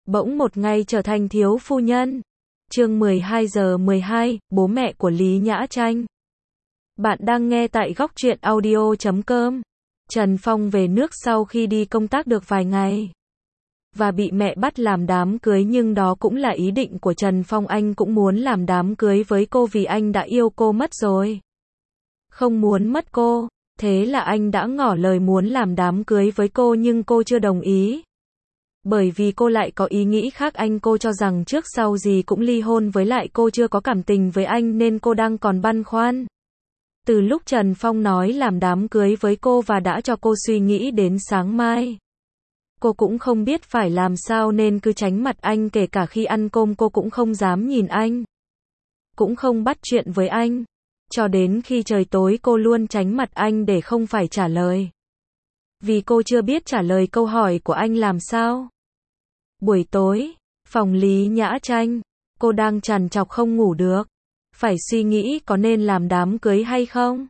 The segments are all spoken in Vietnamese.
bỗng một ngày trở thành thiếu phu nhân. Chương 12:12, bố mẹ của Lý Nhã Tranh. Bạn đang nghe tại Góc Truyện Audio.com. Trần Phong về nước sau khi đi công tác được vài ngày và bị mẹ bắt làm đám cưới, nhưng đó cũng là ý định của Trần Phong. Anh cũng muốn làm đám cưới với cô vì anh đã yêu cô mất rồi, không muốn mất cô. Thế là anh đã ngỏ lời muốn làm đám cưới với cô, nhưng cô chưa đồng ý. Bởi vì cô lại có ý nghĩ khác. Cô cho rằng trước sau gì cũng ly hôn, với lại cô chưa có cảm tình với anh nên cô đang còn băn khoăn. Từ lúc Trần Phong nói làm đám cưới với cô và đã cho cô suy nghĩ đến sáng mai, cô cũng không biết phải làm sao nên cứ tránh mặt anh. Kể cả khi ăn cơm cô cũng không dám nhìn anh, cũng không bắt chuyện với anh. Cho đến khi trời tối cô luôn tránh mặt anh để không phải trả lời, vì cô chưa biết trả lời câu hỏi của anh làm sao. Buổi tối, phòng Lý Nhã Tranh, cô đang trằn trọc không ngủ được, phải suy nghĩ có nên làm đám cưới hay không.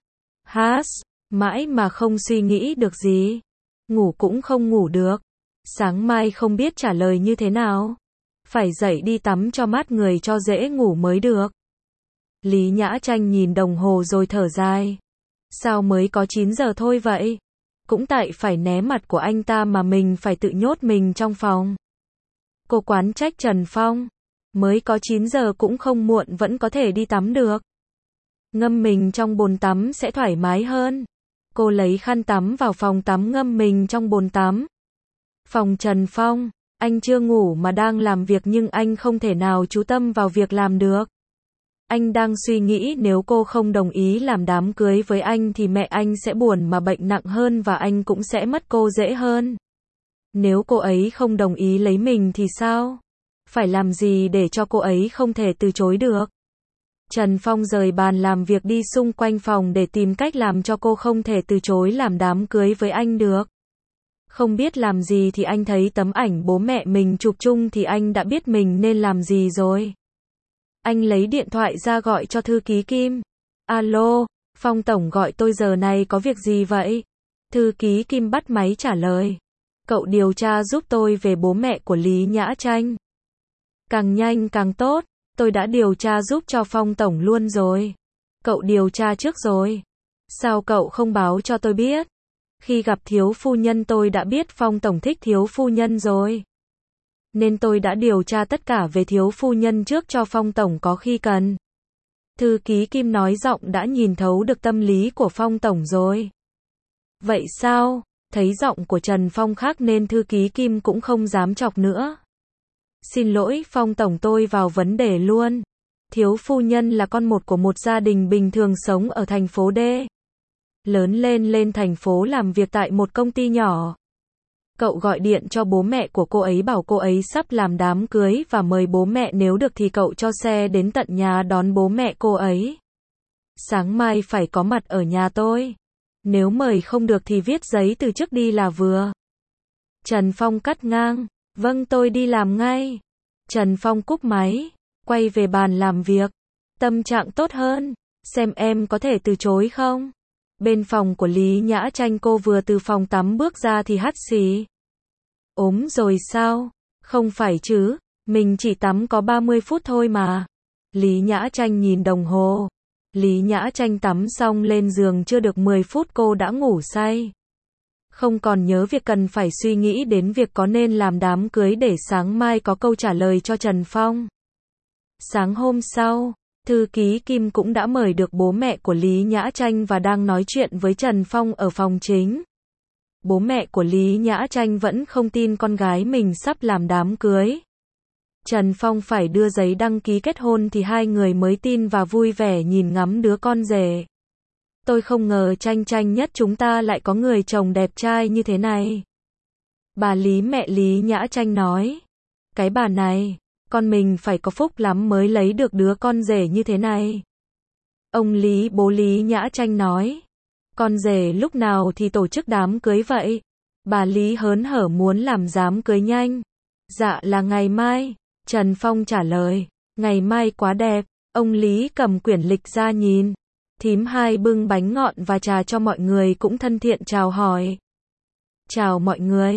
Mãi mà không suy nghĩ được gì, ngủ cũng không ngủ được. Sáng mai không biết trả lời như thế nào, phải dậy đi tắm cho mát người cho dễ ngủ mới được. Lý Nhã Tranh nhìn đồng hồ rồi thở dài. Sao mới có 9 giờ thôi vậy? Cũng tại phải né mặt của anh ta mà mình phải tự nhốt mình trong phòng. Cô oán trách Trần Phong. Mới có 9 giờ cũng không muộn, vẫn có thể đi tắm được. Ngâm mình trong bồn tắm sẽ thoải mái hơn. Cô lấy khăn tắm vào phòng tắm ngâm mình trong bồn tắm. Phòng Trần Phong, anh chưa ngủ mà đang làm việc, nhưng anh không thể nào chú tâm vào việc làm được. Anh đang suy nghĩ nếu cô không đồng ý làm đám cưới với anh thì mẹ anh sẽ buồn mà bệnh nặng hơn và anh cũng sẽ mất cô dễ hơn. Nếu cô ấy không đồng ý lấy mình thì sao? Phải làm gì để cho cô ấy không thể từ chối được? Trần Phong rời bàn làm việc đi xung quanh phòng để tìm cách làm cho cô không thể từ chối làm đám cưới với anh được. Không biết làm gì thì anh thấy tấm ảnh bố mẹ mình chụp chung thì anh đã biết mình nên làm gì rồi. Anh lấy điện thoại ra gọi cho thư ký Kim. Alo, Phong tổng gọi tôi giờ này có việc gì vậy? Thư ký Kim bắt máy trả lời. Cậu điều tra giúp tôi về bố mẹ của Lý Nhã Tranh. Càng nhanh càng tốt, tôi đã điều tra giúp cho Phong tổng luôn rồi. Cậu điều tra trước rồi. Sao cậu không báo cho tôi biết? Khi gặp thiếu phu nhân tôi đã biết Phong tổng thích thiếu phu nhân rồi, nên tôi đã điều tra tất cả về thiếu phu nhân trước cho Phong tổng có khi cần. Thư ký Kim nói giọng đã nhìn thấu được tâm lý của Phong tổng rồi. Vậy sao? Thấy giọng của Trần Phong khác nên thư ký Kim cũng không dám chọc nữa. Xin lỗi Phong tổng, tôi vào vấn đề luôn. Thiếu phu nhân là con một của một gia đình bình thường sống ở thành phố D. Lớn lên thành phố làm việc tại một công ty nhỏ. Cậu gọi điện cho bố mẹ của cô ấy bảo cô ấy sắp làm đám cưới và mời bố mẹ, nếu được thì cậu cho xe đến tận nhà đón bố mẹ cô ấy. Sáng mai phải có mặt ở nhà tôi. Nếu mời không được thì viết giấy từ chức đi là vừa. Trần Phong cắt ngang. Vâng, tôi đi làm ngay. Trần Phong cúp máy, quay về bàn làm việc. Tâm trạng tốt hơn. Xem em có thể từ chối không? Bên phòng của Lý Nhã Tranh, cô vừa từ phòng tắm bước ra thì hắt xì. Ốm rồi sao? Không phải chứ, mình chỉ tắm có 30 phút thôi mà. Lý Nhã Tranh nhìn đồng hồ. Lý Nhã Tranh tắm xong lên giường chưa được 10 phút cô đã ngủ say. Không còn nhớ việc cần phải suy nghĩ đến việc có nên làm đám cưới để sáng mai có câu trả lời cho Trần Phong. Sáng hôm sau, thư ký Kim cũng đã mời được bố mẹ của Lý Nhã Tranh và đang nói chuyện với Trần Phong ở phòng chính. Bố mẹ của Lý Nhã Tranh vẫn không tin con gái mình sắp làm đám cưới. Trần Phong phải đưa giấy đăng ký kết hôn thì hai người mới tin và vui vẻ nhìn ngắm đứa con rể. Tôi không ngờ Tranh Tranh nhất chúng ta lại có người chồng đẹp trai như thế này. Bà Lý, mẹ Lý Nhã Tranh nói. Cái bà này, con mình phải có phúc lắm mới lấy được đứa con rể như thế này. Ông Lý, bố Lý Nhã Tranh nói. Con rể lúc nào thì tổ chức đám cưới vậy? Bà Lý hớn hở muốn làm đám cưới nhanh. Dạ là ngày mai. Trần Phong trả lời. Ngày mai quá đẹp. Ông Lý cầm quyển lịch ra nhìn. Thím Hai bưng bánh ngọt và trà cho mọi người cũng thân thiện chào hỏi. Chào mọi người.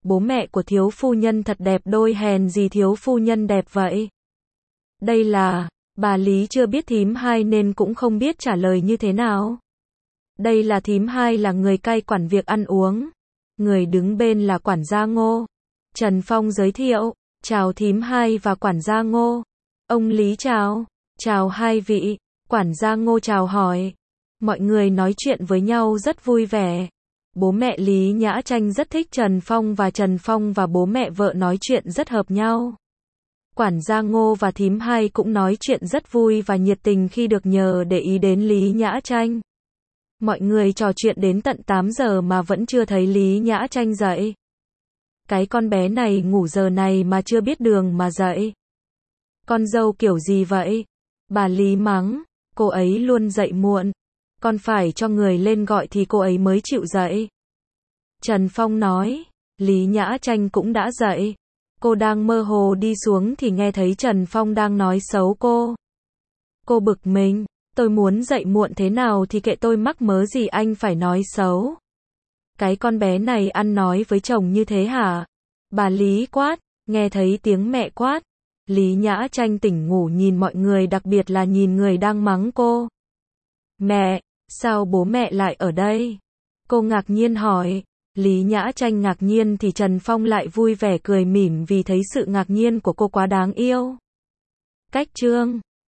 bố mẹ của thiếu phu nhân thật đẹp đôi, hèn gì thiếu phu nhân đẹp vậy. Đây là, bà Lý chưa biết thím hai nên cũng không biết trả lời như thế nào. Đây là thím hai là người cai quản việc ăn uống. Người đứng bên là quản gia Ngô. Trần Phong giới thiệu, chào thím hai và quản gia Ngô. Ông Lý chào, chào hai vị, quản gia Ngô chào hỏi. Mọi người nói chuyện với nhau rất vui vẻ. Bố mẹ Lý Nhã Tranh rất thích Trần Phong và bố mẹ vợ nói chuyện rất hợp nhau. Quản gia Ngô và thím hai cũng nói chuyện rất vui và nhiệt tình khi được nhờ để ý đến Lý Nhã Tranh. Mọi người trò chuyện đến tận 8 giờ mà vẫn chưa thấy Lý Nhã Tranh dậy. Cái con bé này ngủ giờ này mà chưa biết đường mà dậy. Con dâu kiểu gì vậy? Bà Lý mắng, cô ấy luôn dậy muộn. Con phải cho người lên gọi thì cô ấy mới chịu dậy. Trần Phong nói, Lý Nhã Tranh cũng đã dậy. Cô đang mơ hồ đi xuống thì nghe thấy Trần Phong đang nói xấu cô. Cô bực mình, tôi muốn dậy muộn thế nào thì kệ tôi, mắc mớ gì anh phải nói xấu. Cái con bé này ăn nói với chồng như thế hả? Bà Lý quát, nghe thấy tiếng mẹ quát. Lý Nhã Tranh tỉnh ngủ nhìn mọi người, đặc biệt là nhìn người đang mắng cô. Mẹ, sao bố mẹ lại ở đây? Cô ngạc nhiên hỏi. Lý Nhã Tranh ngạc nhiên thì Trần Phong lại vui vẻ cười mỉm vì thấy sự ngạc nhiên của cô quá đáng yêu. Cách chương